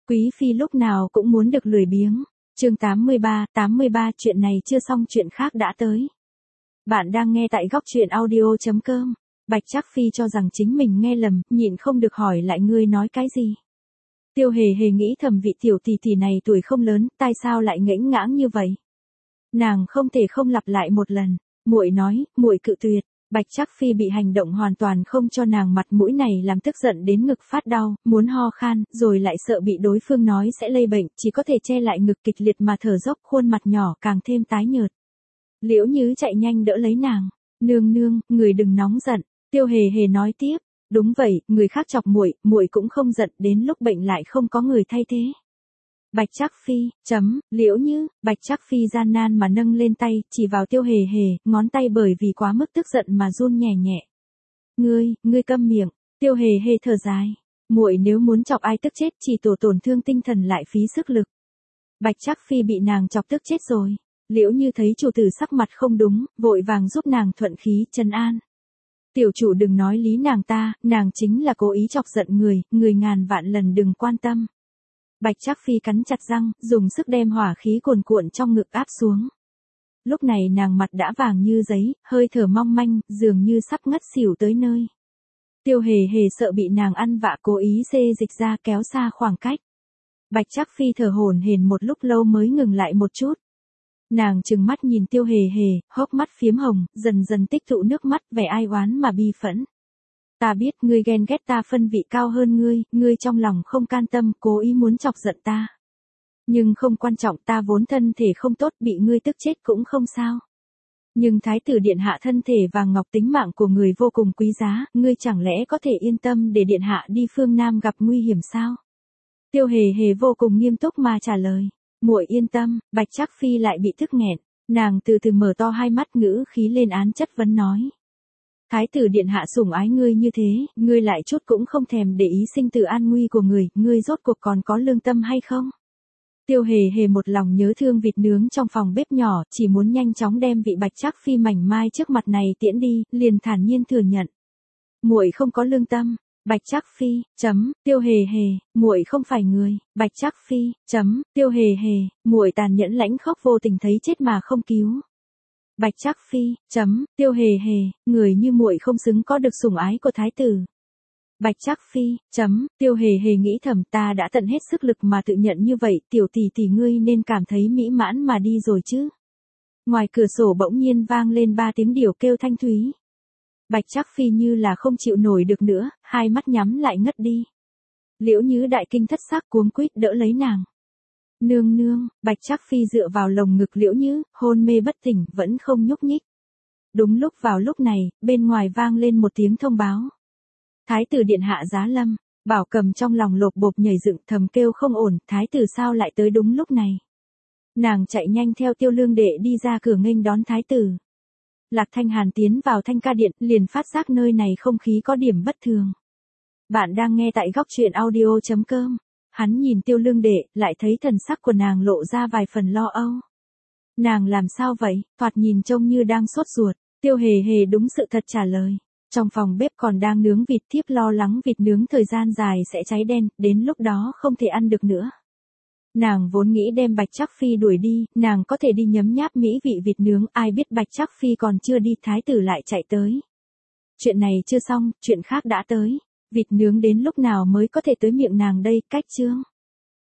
Quý phi lúc nào cũng muốn được lười biếng. Chương 83 chuyện này chưa xong chuyện khác đã tới. Bạn đang nghe tại góc truyện audio.com. Bạch Trác Phi cho rằng chính mình nghe lầm, nhịn không được hỏi lại ngươi nói cái gì. Tiêu Hề Hề nghĩ thầm vị tiểu tỷ tỷ này tuổi không lớn, tại sao lại ngễnh ngãng như vậy? Nàng không thể không lặp lại một lần, muội nói, muội cự tuyệt. Bạch Trác Phi bị hành động hoàn toàn không cho nàng mặt mũi này làm tức giận đến ngực phát đau, muốn ho khan, rồi lại sợ bị đối phương nói sẽ lây bệnh, chỉ có thể che lại ngực kịch liệt mà thở dốc, khuôn mặt nhỏ càng thêm tái nhợt. Liễu Như chạy nhanh đỡ lấy nàng, "Nương nương, người đừng nóng giận." Tiêu Hề Hề nói tiếp, "Đúng vậy, người khác chọc muội, muội cũng không giận, đến lúc bệnh lại không có người thay thế." Bạch Trác Phi, Liễu Như, Bạch Trác Phi gian nan mà nâng lên tay, chỉ vào Tiêu Hề Hề, ngón tay bởi vì quá mức tức giận mà run nhẹ nhẹ. Ngươi câm miệng." Tiêu Hề Hề thở dài, "Muội nếu muốn chọc ai tức chết chỉ tổ tổn thương tinh thần lại phí sức lực." Bạch Trác Phi bị nàng chọc tức chết rồi. Liễu Như thấy chủ tử sắc mặt không đúng, vội vàng giúp nàng thuận khí, trấn an. "Tiểu chủ đừng nói lý nàng chính là cố ý chọc giận người ngàn vạn lần đừng quan tâm." Bạch Trác Phi cắn chặt răng, dùng sức đem hỏa khí cuồn cuộn trong ngực áp xuống. Lúc này nàng mặt đã vàng như giấy, hơi thở mong manh, dường như sắp ngất xỉu tới nơi. Tiêu Hề Hề sợ bị nàng ăn vạ cố ý xê dịch ra kéo xa khoảng cách. Bạch Trác Phi thở hổn hển một lúc lâu mới ngừng lại một chút. Nàng trừng mắt nhìn Tiêu Hề Hề, hốc mắt phiếm hồng, dần dần tích tụ nước mắt, vẻ ai oán mà bi phẫn. "Ta biết ngươi ghen ghét ta phân vị cao hơn ngươi trong lòng không can tâm, cố ý muốn chọc giận ta. Nhưng không quan trọng, ta vốn thân thể không tốt, bị ngươi tức chết cũng không sao. Nhưng thái tử điện hạ thân thể vàng ngọc tính mạng của người vô cùng quý giá, ngươi chẳng lẽ có thể yên tâm để điện hạ đi phương Nam gặp nguy hiểm sao?" Tiêu Hề Hề vô cùng nghiêm túc mà trả lời. "Muội yên tâm." Bạch Trác Phi lại bị tức nghẹn, nàng từ từ mở to hai mắt, ngữ khí lên án chất vấn nói. "Thái tử điện hạ sủng ái ngươi như thế, ngươi lại chút cũng không thèm để ý sinh tử an nguy của ngươi rốt cuộc còn có lương tâm hay không?" Tiêu Hề Hề một lòng nhớ thương vịt nướng trong phòng bếp nhỏ, chỉ muốn nhanh chóng đem vị Bạch Trác Phi mảnh mai trước mặt này tiễn đi, liền thản nhiên thừa nhận. "Muội không có lương tâm." Bạch Trác Phi, Tiêu Hề Hề, muội không phải người. Bạch Trác Phi, Tiêu Hề Hề, muội tàn nhẫn lãnh khốc vô tình thấy chết mà không cứu. Bạch Trác Phi, Tiêu Hề Hề, người như muội không xứng có được sủng ái của thái tử. Bạch Trác Phi, Tiêu Hề Hề nghĩ thầm, ta đã tận hết sức lực mà tự nhận như vậy, tiểu tỷ tỷ ngươi nên cảm thấy mỹ mãn mà đi rồi chứ. Ngoài cửa sổ bỗng nhiên vang lên 3 tiếng điểu kêu thanh thúy. Bạch Trác Phi như là không chịu nổi được nữa, hai mắt nhắm lại ngất đi. Liễu Như đại kinh thất sắc cuống quýt đỡ lấy nàng. "Nương nương." Bạch Trác Phi dựa vào lồng ngực Liễu Như, hôn mê bất tỉnh, vẫn không nhúc nhích. Đúng lúc vào lúc này, bên ngoài vang lên một tiếng thông báo. "Thái tử điện hạ giá lâm." Bảo Cầm trong lòng lột bột nhảy dựng, thầm kêu không ổn, thái tử sao lại tới đúng lúc này. Nàng chạy nhanh theo Tiêu Lương đệ đi ra cửa nghênh đón thái tử. Lạc Thanh Hàn tiến vào Thanh Ca điện, liền phát giác nơi này không khí có điểm bất thường. Bạn đang nghe tại góc truyện audio.com. Hắn nhìn Tiêu Lương đệ, lại thấy thần sắc của nàng lộ ra vài phần lo âu. "Nàng làm sao vậy?" Thoạt nhìn trông như đang sốt ruột. Tiêu Hề Hề đúng sự thật trả lời. Trong phòng bếp còn đang nướng vịt, thiếp lo lắng vịt nướng thời gian dài sẽ cháy đen, đến lúc đó không thể ăn được nữa. Nàng vốn nghĩ đem Bạch Trác Phi đuổi đi, nàng có thể đi nhấm nháp mỹ vị vịt nướng, ai biết Bạch Trác Phi còn chưa đi, thái tử lại chạy tới. Chuyện này chưa xong, chuyện khác đã tới. Vịt nướng đến lúc nào mới có thể tới miệng nàng đây, cách chương.